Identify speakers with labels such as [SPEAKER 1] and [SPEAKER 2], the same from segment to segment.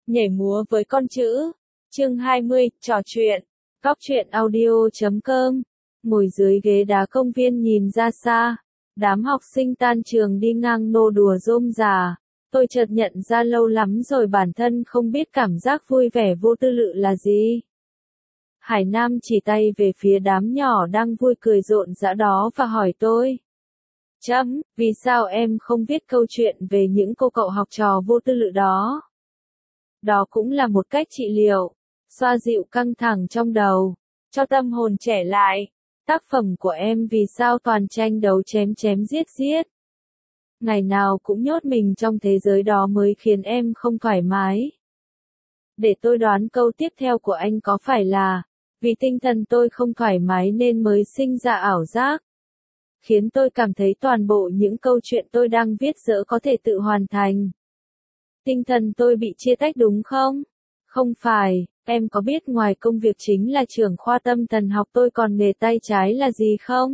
[SPEAKER 1] Nhảy múa với con chữ. Chương 20, trò chuyện. Góc truyện audio.com. Ngồi dưới ghế đá công viên nhìn ra xa. Đám học sinh tan trường đi ngang nô đùa rôm rà. Tôi chợt nhận ra lâu lắm rồi bản thân không biết cảm giác vui vẻ vô tư lự là gì. Hải Nam chỉ tay về phía đám nhỏ đang vui cười rộn rã đó và hỏi tôi. Vì sao em không viết câu chuyện về những cô cậu học trò vô tư lự đó? Đó cũng là một cách trị liệu, xoa dịu căng thẳng trong đầu, cho tâm hồn trẻ lại. Tác phẩm của em vì sao toàn tranh đấu chém chém giết giết? Ngày nào cũng nhốt mình trong thế giới đó mới khiến em không thoải mái. Để tôi đoán câu tiếp theo của anh có phải là, vì tinh thần tôi không thoải mái nên mới sinh ra ảo giác. Khiến tôi cảm thấy toàn bộ những câu chuyện tôi đang viết dở có thể tự hoàn thành. Tinh thần tôi bị chia tách đúng không? Không phải, em có biết ngoài công việc chính là trưởng khoa tâm thần học tôi còn nghề tay trái là gì không?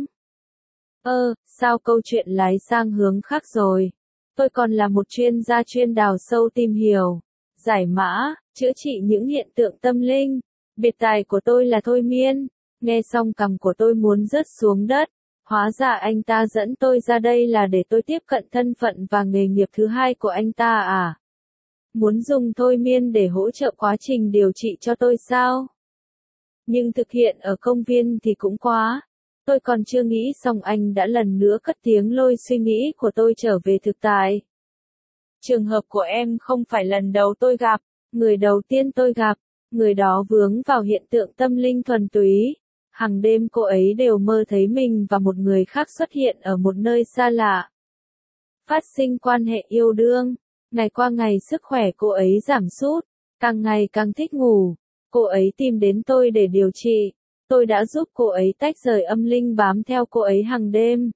[SPEAKER 1] Sao câu chuyện lái sang hướng khác rồi? Tôi còn là một chuyên gia chuyên đào sâu tìm hiểu, giải mã, chữa trị những hiện tượng tâm linh. Biệt tài của tôi là thôi miên. Nghe xong cằm của tôi muốn rớt xuống đất. Hóa ra anh ta dẫn tôi ra đây là để tôi tiếp cận thân phận và nghề nghiệp thứ hai của anh ta à? Muốn dùng thôi miên để hỗ trợ quá trình điều trị cho tôi sao? Nhưng thực hiện ở công viên thì cũng quá. Tôi còn chưa nghĩ xong anh đã lần nữa cất tiếng lôi suy nghĩ của tôi trở về thực tại. Trường hợp của em không phải lần đầu tôi gặp, người đầu tiên tôi gặp, người đó vướng vào hiện tượng tâm linh thuần túy. Hàng đêm cô ấy đều mơ thấy mình và một người khác xuất hiện ở một nơi xa lạ. Phát sinh quan hệ yêu đương. Ngày qua ngày sức khỏe cô ấy giảm sút, càng ngày càng thích ngủ. Cô ấy tìm đến tôi để điều trị. Tôi đã giúp cô ấy tách rời âm linh bám theo cô ấy hàng đêm.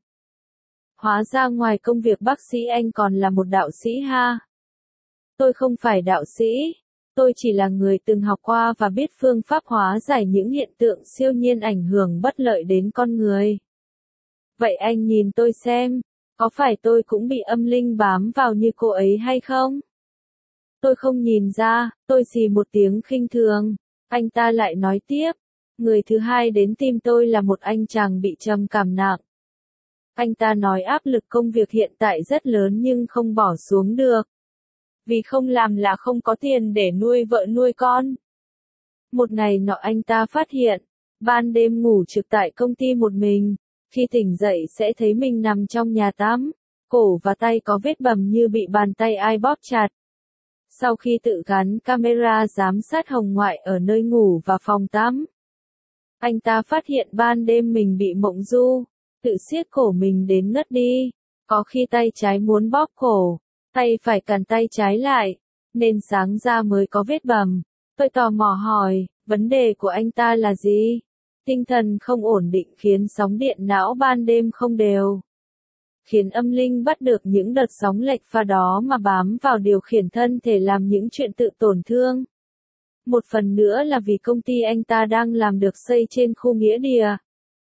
[SPEAKER 1] Hóa ra ngoài công việc bác sĩ anh còn là một đạo sĩ ha. Tôi không phải đạo sĩ. Tôi chỉ là người từng học qua và biết phương pháp hóa giải những hiện tượng siêu nhiên ảnh hưởng bất lợi đến con người. Vậy anh nhìn tôi xem, có phải tôi cũng bị âm linh bám vào như cô ấy hay không? Tôi không nhìn ra, tôi xì một tiếng khinh thường. Anh ta lại nói tiếp, người thứ hai đến tìm tôi là một anh chàng bị trầm cảm nặng. Anh ta nói áp lực công việc hiện tại rất lớn nhưng không bỏ xuống được. Vì không làm là không có tiền để nuôi vợ nuôi con. Một ngày nọ anh ta phát hiện, ban đêm ngủ trực tại công ty một mình, khi tỉnh dậy sẽ thấy mình nằm trong nhà tắm, cổ và tay có vết bầm như bị bàn tay ai bóp chặt. Sau khi tự gắn camera giám sát hồng ngoại ở nơi ngủ và phòng tắm, anh ta phát hiện ban đêm mình bị mộng du, tự siết cổ mình đến ngất đi, có khi tay trái muốn bóp cổ. Tay phải cản tay trái lại, nên sáng ra mới có vết bầm. Tôi tò mò hỏi, vấn đề của anh ta là gì? Tinh thần không ổn định khiến sóng điện não ban đêm không đều. Khiến âm linh bắt được những đợt sóng lệch pha đó mà bám vào điều khiển thân thể làm những chuyện tự tổn thương. Một phần nữa là vì công ty anh ta đang làm được xây trên khu nghĩa địa.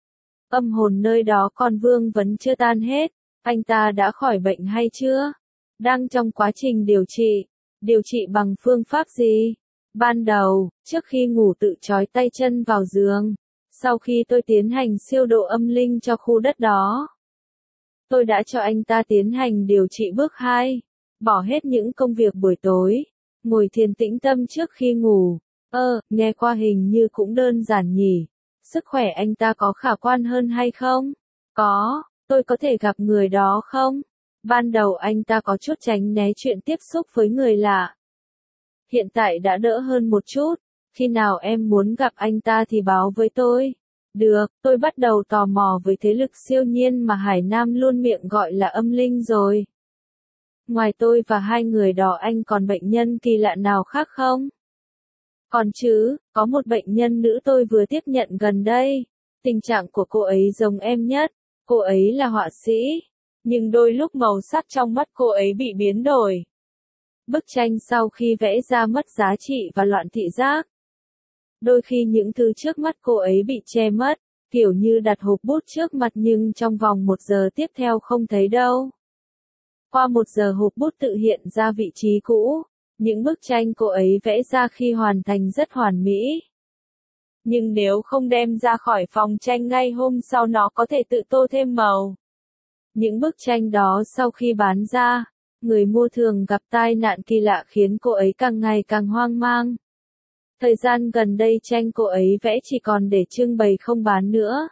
[SPEAKER 1] Âm hồn nơi đó còn vương vấn chưa tan hết. Anh ta đã khỏi bệnh hay chưa? Đang trong quá trình điều trị bằng phương pháp gì? Ban đầu, trước khi ngủ tự trói tay chân vào giường, sau khi tôi tiến hành siêu độ âm linh cho khu đất đó, tôi đã cho anh ta tiến hành điều trị bước 2, bỏ hết những công việc buổi tối, ngồi thiền tĩnh tâm trước khi ngủ. Nghe qua hình như cũng đơn giản nhỉ. Sức khỏe anh ta có khả quan hơn hay không? Có, tôi có thể gặp người đó không? Ban đầu anh ta có chút tránh né chuyện tiếp xúc với người lạ. Hiện tại đã đỡ hơn một chút, khi nào em muốn gặp anh ta thì báo với tôi. Được, tôi bắt đầu tò mò với thế lực siêu nhiên mà Hải Nam luôn miệng gọi là âm linh rồi. Ngoài tôi và hai người đó anh còn bệnh nhân kỳ lạ nào khác không? Còn chứ, có một bệnh nhân nữ tôi vừa tiếp nhận gần đây. Tình trạng của cô ấy giống em nhất, cô ấy là họa sĩ. Nhưng đôi lúc màu sắc trong mắt cô ấy bị biến đổi. Bức tranh sau khi vẽ ra mất giá trị và loạn thị giác. Đôi khi những thứ trước mắt cô ấy bị che mất, kiểu như đặt hộp bút trước mặt nhưng trong vòng 1 giờ tiếp theo không thấy đâu. Qua 1 giờ hộp bút tự hiện ra vị trí cũ, Những bức tranh cô ấy vẽ ra khi hoàn thành rất hoàn mỹ. Nhưng nếu không đem ra khỏi phòng tranh ngay hôm sau nó có thể tự tô thêm màu. Những bức tranh đó sau khi bán ra, người mua thường gặp tai nạn kỳ lạ khiến cô ấy càng ngày càng hoang mang. Thời gian gần đây tranh cô ấy vẽ chỉ còn để trưng bày không bán nữa.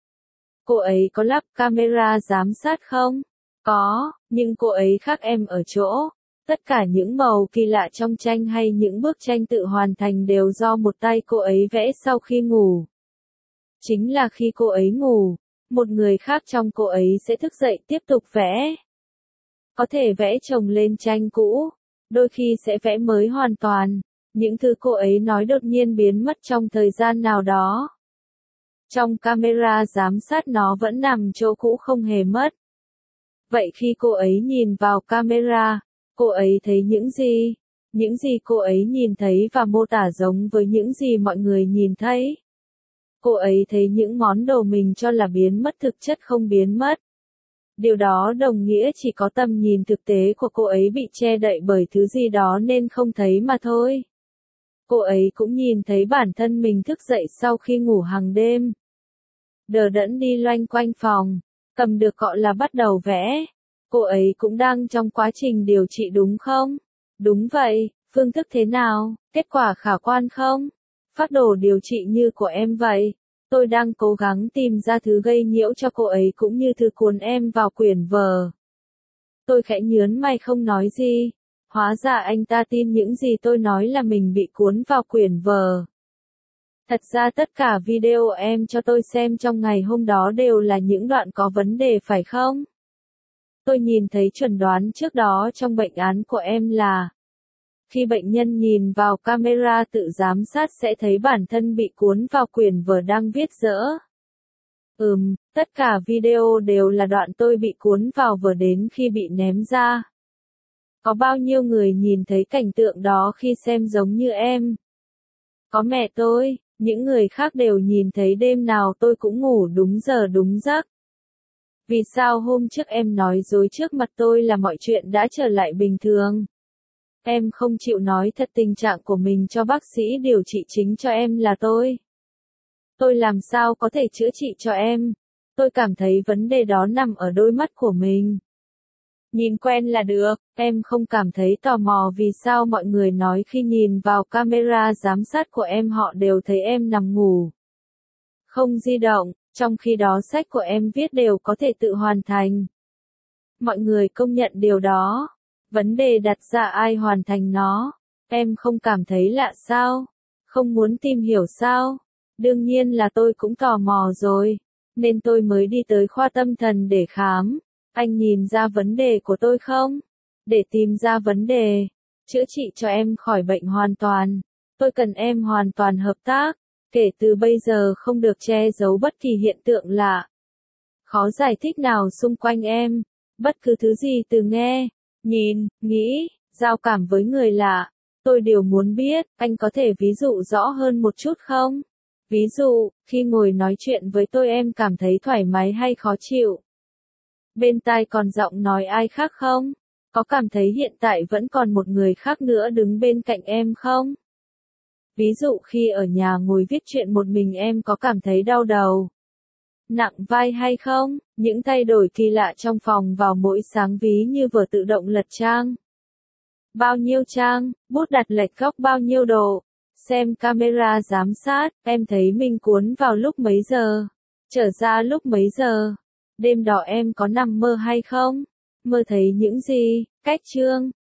[SPEAKER 1] Cô ấy có lắp camera giám sát không? Có, nhưng cô ấy khác em ở chỗ. Tất cả những màu kỳ lạ trong tranh hay những bức tranh tự hoàn thành đều do một tay cô ấy vẽ sau khi ngủ. Chính là khi cô ấy ngủ, một người khác trong cô ấy sẽ thức dậy tiếp tục vẽ. Có thể vẽ chồng lên tranh cũ, đôi khi sẽ vẽ mới hoàn toàn. Những thứ cô ấy nói đột nhiên biến mất trong thời gian nào đó. Trong camera giám sát nó vẫn nằm chỗ cũ không hề mất. Vậy khi cô ấy nhìn vào camera, cô ấy thấy những gì? Những gì cô ấy nhìn thấy và mô tả giống với những gì mọi người nhìn thấy. Cô ấy thấy những món đồ mình cho là biến mất thực chất không biến mất. Điều đó đồng nghĩa chỉ có tầm nhìn thực tế của cô ấy bị che đậy bởi thứ gì đó nên không thấy mà thôi. Cô ấy cũng nhìn thấy bản thân mình thức dậy sau khi ngủ hàng đêm. Đờ đẫn đi loanh quanh phòng, cầm được cọ là bắt đầu vẽ. Cô ấy cũng đang trong quá trình điều trị đúng không? Đúng vậy, phương thức thế nào? Kết quả khả quan không? Phác đồ điều trị như của em vậy. Tôi đang cố gắng tìm ra thứ gây nhiễu cho cô ấy cũng như thứ cuốn em vào quyển vở. Tôi khẽ nhớn mày không nói gì. Hóa ra anh ta tin những gì tôi nói là mình bị cuốn vào quyển vở. Thật ra tất cả video em cho tôi xem trong ngày hôm đó đều là những đoạn có vấn đề phải không? Tôi nhìn thấy chuẩn đoán trước đó trong bệnh án của em là khi bệnh nhân nhìn vào camera tự giám sát sẽ thấy bản thân bị cuốn vào quyển vở đang viết dở. Tất cả video đều là đoạn tôi bị cuốn vào vở đến khi bị ném ra. Có bao nhiêu người nhìn thấy cảnh tượng đó khi xem giống như em? Có mẹ tôi, những người khác đều nhìn thấy đêm nào tôi cũng ngủ đúng giờ đúng giấc. Vì sao hôm trước em nói dối trước mặt tôi là mọi chuyện đã trở lại bình thường? Em không chịu nói thật tình trạng của mình cho bác sĩ điều trị chính cho em là tôi. Tôi làm sao có thể chữa trị cho em? Tôi cảm thấy vấn đề đó nằm ở đôi mắt của mình. Nhìn quen là được, em không cảm thấy tò mò vì sao mọi người nói khi nhìn vào camera giám sát của em họ đều thấy em nằm ngủ. Không di động, trong khi đó sách của em viết đều có thể tự hoàn thành. Mọi người công nhận điều đó. Vấn đề đặt ra ai hoàn thành nó. Em không cảm thấy lạ sao? Không muốn tìm hiểu sao? Đương nhiên là tôi cũng tò mò rồi. Nên tôi mới đi tới khoa tâm thần để khám. Anh nhìn ra vấn đề của tôi không? Để tìm ra vấn đề, chữa trị cho em khỏi bệnh hoàn toàn. Tôi cần em hoàn toàn hợp tác. Kể từ bây giờ không được che giấu bất kỳ hiện tượng lạ. Khó giải thích nào xung quanh em. Bất cứ thứ gì từ nghe, nhìn, nghĩ, giao cảm với người lạ. Tôi đều muốn biết, anh có thể ví dụ rõ hơn một chút không? Ví dụ, khi ngồi nói chuyện với tôi em cảm thấy thoải mái hay khó chịu? Bên tai còn giọng nói ai khác không? Có cảm thấy hiện tại vẫn còn một người khác nữa đứng bên cạnh em không? Ví dụ khi ở nhà ngồi viết chuyện một mình em có cảm thấy đau đầu, nặng vai hay không? Những thay đổi kỳ lạ trong phòng vào mỗi sáng ví như vở tự động lật trang. Bao nhiêu trang, bút đặt lệch góc bao nhiêu độ. Xem camera giám sát, em thấy mình cuốn vào lúc mấy giờ? Trở ra lúc mấy giờ? Đêm đó em có nằm mơ hay không? Mơ thấy những gì? Cách chương